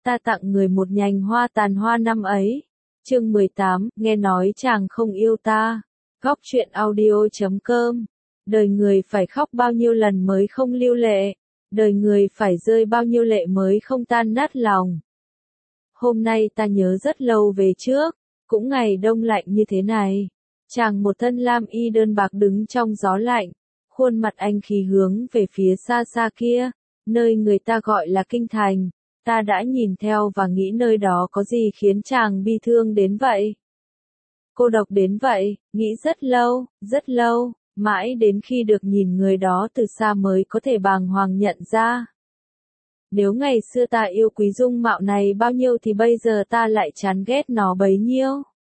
ta tặng người một nhành hoa tàn hoa năm ấy. Chương 18, nghe nói chàng không yêu ta. Góc truyện audio.com. Đời người phải khóc bao nhiêu lần mới không lưu lệ, đời người phải rơi bao nhiêu lệ mới không tan nát lòng. Hôm nay ta nhớ rất lâu về trước, cũng ngày đông lạnh như thế này. Chàng một thân lam y đơn bạc đứng trong gió lạnh, khuôn mặt anh khí hướng về phía xa xa kia, nơi người ta gọi là kinh thành. Ta đã nhìn theo và nghĩ nơi đó có gì khiến chàng bi thương đến vậy. Cô độc đến vậy, nghĩ rất lâu, mãi đến khi được nhìn người đó từ xa mới có thể bàng hoàng nhận ra. Nếu ngày xưa ta yêu quý dung mạo này bao nhiêu thì bây giờ ta lại chán ghét nó bấy nhiêu.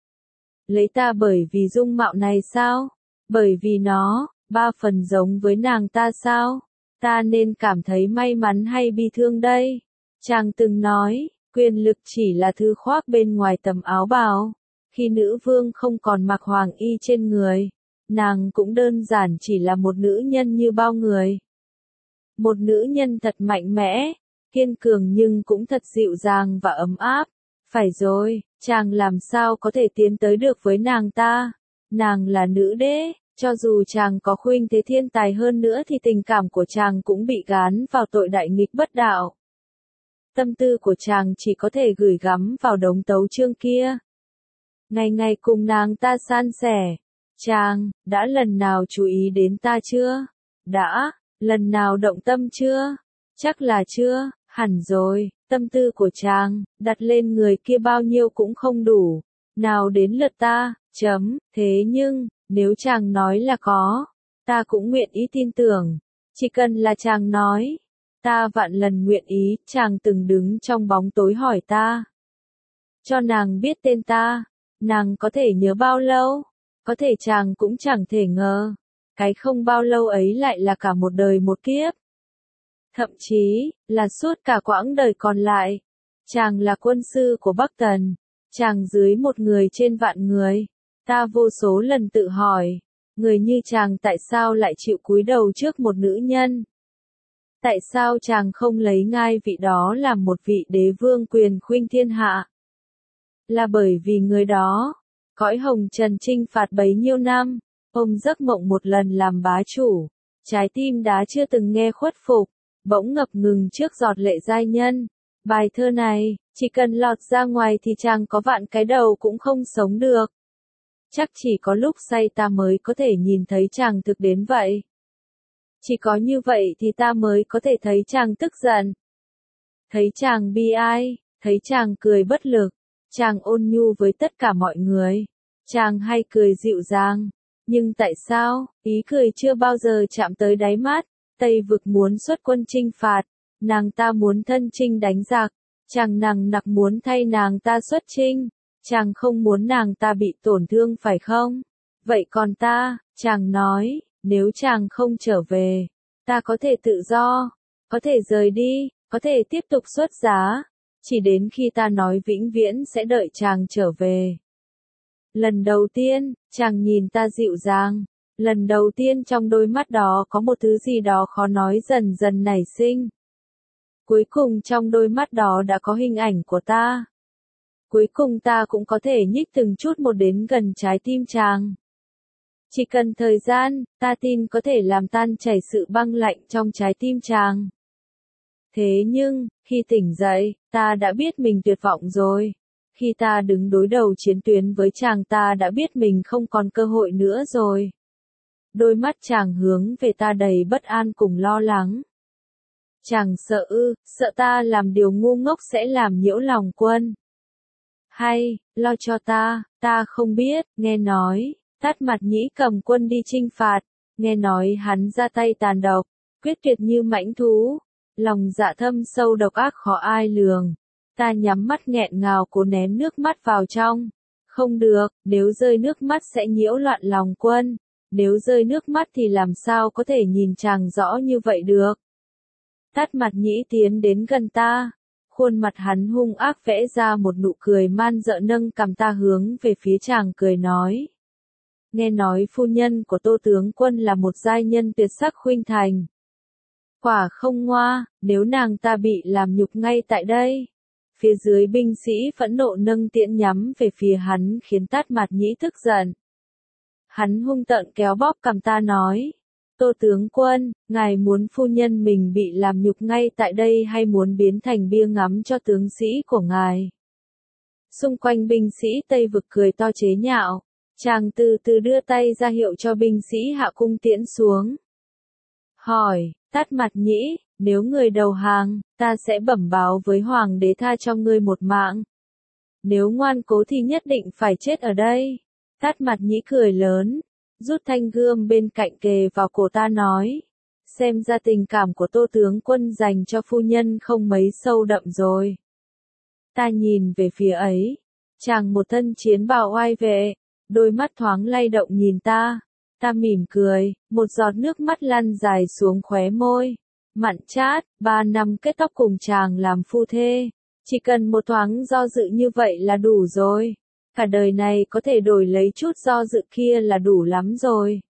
Lấy ta bởi vì dung mạo này sao? Bởi vì nó, ba phần giống với nàng ta sao? Ta nên cảm thấy may mắn hay bi thương đây? Chàng từng nói, quyền lực chỉ là thứ khoác bên ngoài tấm áo bào. Khi nữ vương không còn mặc hoàng y trên người, nàng cũng đơn giản chỉ là một nữ nhân như bao người. Một nữ nhân thật mạnh mẽ, kiên cường nhưng cũng thật dịu dàng và ấm áp. Phải rồi, chàng làm sao có thể tiến tới được với nàng ta? Nàng là nữ đế, cho dù chàng có khuynh thế thiên tài hơn nữa thì tình cảm của chàng cũng bị gán vào tội đại nghịch bất đạo. Tâm tư của chàng chỉ có thể gửi gắm vào đống tấu chương kia. Ngày ngày cùng nàng ta san sẻ. Chàng, đã lần nào chú ý đến ta chưa? Đã, lần nào động tâm chưa? Chắc là chưa, hẳn rồi, tâm tư của chàng, đặt lên người kia bao nhiêu cũng không đủ. Nào đến lượt ta, thế nhưng, nếu chàng nói là có, ta cũng nguyện ý tin tưởng. Chỉ cần là chàng nói, ta vạn lần nguyện ý. Chàng từng đứng trong bóng tối hỏi ta. Cho nàng biết tên ta, nàng có thể nhớ bao lâu? Có thể chàng cũng chẳng thể ngờ, cái không bao lâu ấy lại là cả một đời một kiếp. Thậm chí, là suốt cả quãng đời còn lại. Chàng là quân sư của Bắc Tần, chàng dưới một người trên vạn người. Ta vô số lần tự hỏi, người như chàng tại sao lại chịu cúi đầu trước một nữ nhân? Tại sao chàng không lấy ngai vị đó làm một vị đế vương quyền khuynh thiên hạ? Là bởi vì người đó, cõi hồng trần chinh phạt bấy nhiêu năm, ôm giấc mộng một lần làm bá chủ, trái tim đã chưa từng nghe khuất phục, bỗng ngập ngừng trước giọt lệ giai nhân. Bài thơ này, chỉ cần lọt ra ngoài thì chàng có vạn cái đầu cũng không sống được. Chắc chỉ có lúc say ta mới có thể nhìn thấy chàng thực đến vậy. Chỉ có như vậy thì ta mới có thể thấy chàng tức giận. Thấy chàng bi ai, thấy chàng cười bất lực, chàng ôn nhu với tất cả mọi người. Chàng hay cười dịu dàng. Nhưng tại sao, ý cười chưa bao giờ chạm tới đáy mắt. Tây vực muốn xuất quân chinh phạt, nàng ta muốn thân chinh đánh giặc. Chàng nằng nặc muốn thay nàng ta xuất chinh. Chàng không muốn nàng ta bị tổn thương phải không? Vậy còn ta, chàng nói, nếu chàng không trở về, ta có thể tự do, có thể rời đi, có thể tiếp tục xuất giá, chỉ đến khi ta nói vĩnh viễn sẽ đợi chàng trở về. Lần đầu tiên, chàng nhìn ta dịu dàng, lần đầu tiên trong đôi mắt đó có một thứ gì đó khó nói dần dần nảy sinh. Cuối cùng trong đôi mắt đó đã có hình ảnh của ta. Cuối cùng ta cũng có thể nhích từng chút một đến gần trái tim chàng. Chỉ cần thời gian, ta tin có thể làm tan chảy sự băng lạnh trong trái tim chàng. Thế nhưng, khi tỉnh dậy, ta đã biết mình tuyệt vọng rồi. Khi ta đứng đối đầu chiến tuyến với chàng ta đã biết mình không còn cơ hội nữa rồi. Đôi mắt chàng hướng về ta đầy bất an cùng lo lắng. Chàng sợ ta làm điều ngu ngốc sẽ làm nhiễu lòng quân. Hay, lo cho ta không biết, nghe nói, Tát Mặt Nhĩ cầm quân đi chinh phạt, nghe nói hắn ra tay tàn độc, quyết tuyệt như mãnh thú, lòng dạ thâm sâu độc ác khó ai lường. Ta nhắm mắt nghẹn ngào cố nén nước mắt vào trong. Không được, nếu rơi nước mắt sẽ nhiễu loạn lòng quân, nếu rơi nước mắt thì làm sao có thể nhìn chàng rõ như vậy được. Tát Mặt Nhĩ tiến đến gần ta. Khuôn mặt hắn hung ác vẽ ra một nụ cười man dợ nâng cằm ta hướng về phía chàng cười nói. Nghe nói phu nhân của Tô tướng quân là một giai nhân tuyệt sắc khuynh thành. Quả không ngoa, nếu nàng ta bị làm nhục ngay tại đây, Phía dưới binh sĩ phẫn nộ nâng tiễn nhắm về phía hắn khiến Tát Mạt Nhĩ tức giận. Hắn hung tợn kéo bóp cằm ta nói. Tô tướng quân, ngài muốn phu nhân mình bị làm nhục ngay tại đây hay muốn biến thành bia ngắm cho tướng sĩ của ngài? Xung quanh binh sĩ Tây Vực cười to chế nhạo. Chàng từ từ đưa tay ra hiệu cho binh sĩ hạ cung tiễn xuống. Hỏi, Tát Mạt Nhĩ, nếu người đầu hàng, ta sẽ bẩm báo với hoàng đế tha cho ngươi một mạng. Nếu ngoan cố thì nhất định phải chết ở đây. Tát Mạt Nhĩ cười lớn, rút thanh gươm bên cạnh kề vào cổ ta nói. Xem ra tình cảm của Tô tướng quân dành cho phu nhân không mấy sâu đậm rồi. Ta nhìn về phía ấy. Chàng một thân chiến bào oai vệ, đôi mắt thoáng lay động nhìn ta. Ta mỉm cười, một giọt nước mắt lăn dài xuống khóe môi. Mặn chát, 3 năm kết tóc cùng chàng làm phu thê. Chỉ cần một thoáng do dự như vậy là đủ rồi. Cả đời này có thể đổi lấy chút do dự kia là đủ lắm rồi.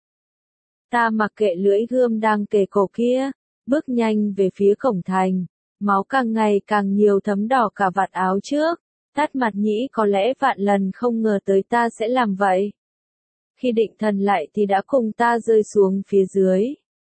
Ta mặc kệ lưỡi gươm đang kề cổ kia, bước nhanh về phía cổng thành. Máu càng ngày càng nhiều thấm đỏ cả vạt áo trước. Tát Mạt Nhĩ có lẽ vạn lần không ngờ tới ta sẽ làm vậy. Khi định thần lại thì đã cùng ta rơi xuống phía dưới.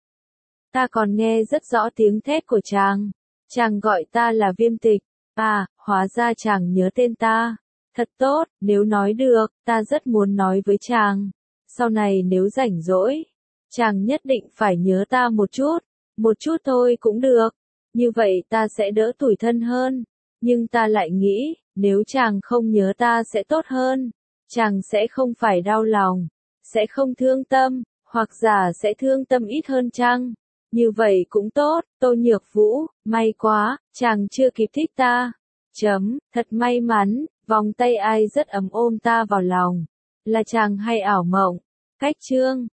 Ta còn nghe rất rõ tiếng thét của chàng. Chàng gọi ta là Viêm Tịch. À, hóa ra chàng nhớ tên ta. Thật tốt, nếu nói được, ta rất muốn nói với chàng. Sau này nếu rảnh rỗi, chàng nhất định phải nhớ ta một chút thôi cũng được. Như vậy ta sẽ đỡ tủi thân hơn. Nhưng ta lại nghĩ, nếu chàng không nhớ ta sẽ tốt hơn. Chàng sẽ không phải đau lòng, sẽ không thương tâm, hoặc giả sẽ thương tâm ít hơn chăng? Như vậy cũng tốt, Tô Nhược Vũ, may quá, chàng chưa kịp thích ta. Thật may mắn, vòng tay ai rất ấm ôm ta vào lòng. Là chàng hay ảo mộng? Cách chương